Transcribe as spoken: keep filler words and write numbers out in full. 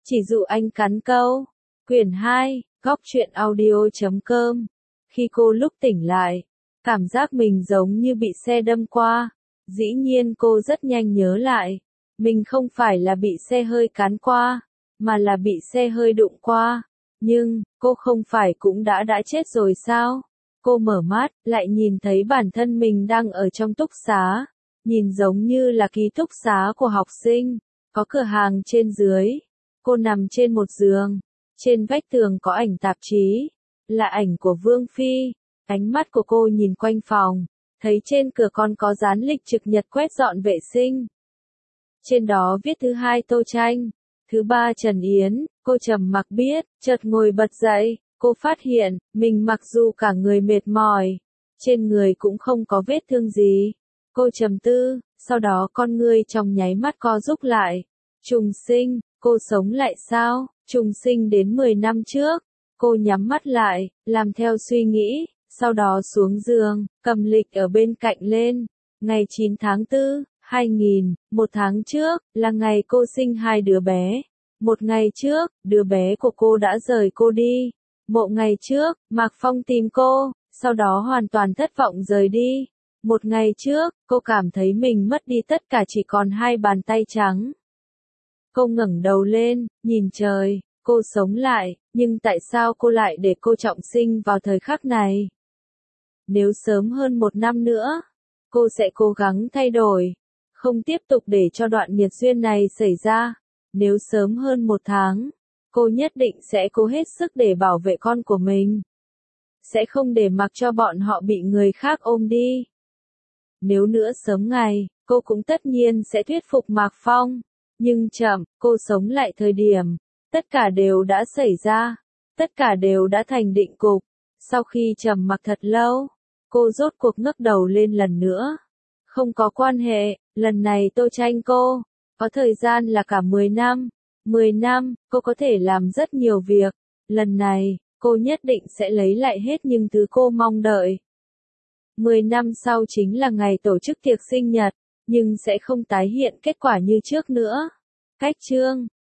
Chỉ dụ anh cắn câu. Quyển hai, góc truyện audio chấm com. Khi cô lúc tỉnh lại, cảm giác mình giống như bị xe đâm qua. Dĩ nhiên cô rất nhanh nhớ lại. Mình không phải là bị xe hơi cán qua, mà là bị xe hơi đụng qua. Nhưng, cô không phải cũng đã đã chết rồi sao? Cô mở mắt, lại nhìn thấy bản thân mình đang ở trong túc xá. Nhìn giống như là ký túc xá của học sinh, có cửa hàng trên dưới. Cô nằm trên một giường, trên vách tường có ảnh tạp chí, là ảnh của Vương Phi. Ánh mắt của cô nhìn quanh phòng, thấy trên cửa còn có dán lịch trực nhật quét dọn vệ sinh. Trên đó viết thứ hai Tô Tranh, thứ ba Trần Yến. Cô trầm mặc biết, chợt ngồi bật dậy, cô phát hiện, mình mặc dù cả người mệt mỏi, trên người cũng không có vết thương gì. Cô trầm tư, sau đó con ngươi trong nháy mắt co rúm lại. Trùng sinh, cô sống lại sao? Trùng sinh đến mười năm trước. Cô nhắm mắt lại, làm theo suy nghĩ, sau đó xuống giường, cầm lịch ở bên cạnh lên. Ngày chín tháng tư, hai nghìn, một tháng trước, là ngày cô sinh hai đứa bé. Một ngày trước, đứa bé của cô đã rời cô đi. Một ngày trước, Mạc Phong tìm cô, sau đó hoàn toàn thất vọng rời đi. Một ngày trước, cô cảm thấy mình mất đi tất cả chỉ còn hai bàn tay trắng. Cô ngẩng đầu lên, nhìn trời, cô sống lại, nhưng tại sao cô lại để cô trọng sinh vào thời khắc này? Nếu sớm hơn một năm nữa, cô sẽ cố gắng thay đổi, không tiếp tục để cho đoạn nghiệt duyên này xảy ra. Nếu sớm hơn một tháng, cô nhất định sẽ cố hết sức để bảo vệ con của mình. Sẽ không để mặc cho bọn họ bị người khác ôm đi. Nếu nữa sớm ngày, cô cũng tất nhiên sẽ thuyết phục Mạc Phong. Nhưng chậm, cô sống lại thời điểm. Tất cả đều đã xảy ra. Tất cả đều đã thành định cục. Sau khi trầm mặc thật lâu, cô rốt cuộc ngước đầu lên lần nữa. Không có quan hệ, lần này Tô Tranh cô. Có thời gian là cả mười năm. mười năm, cô có thể làm rất nhiều việc. Lần này, cô nhất định sẽ lấy lại hết những thứ cô mong đợi. mười năm sau chính là ngày tổ chức tiệc sinh nhật, nhưng sẽ không tái hiện kết quả như trước nữa. Cách chương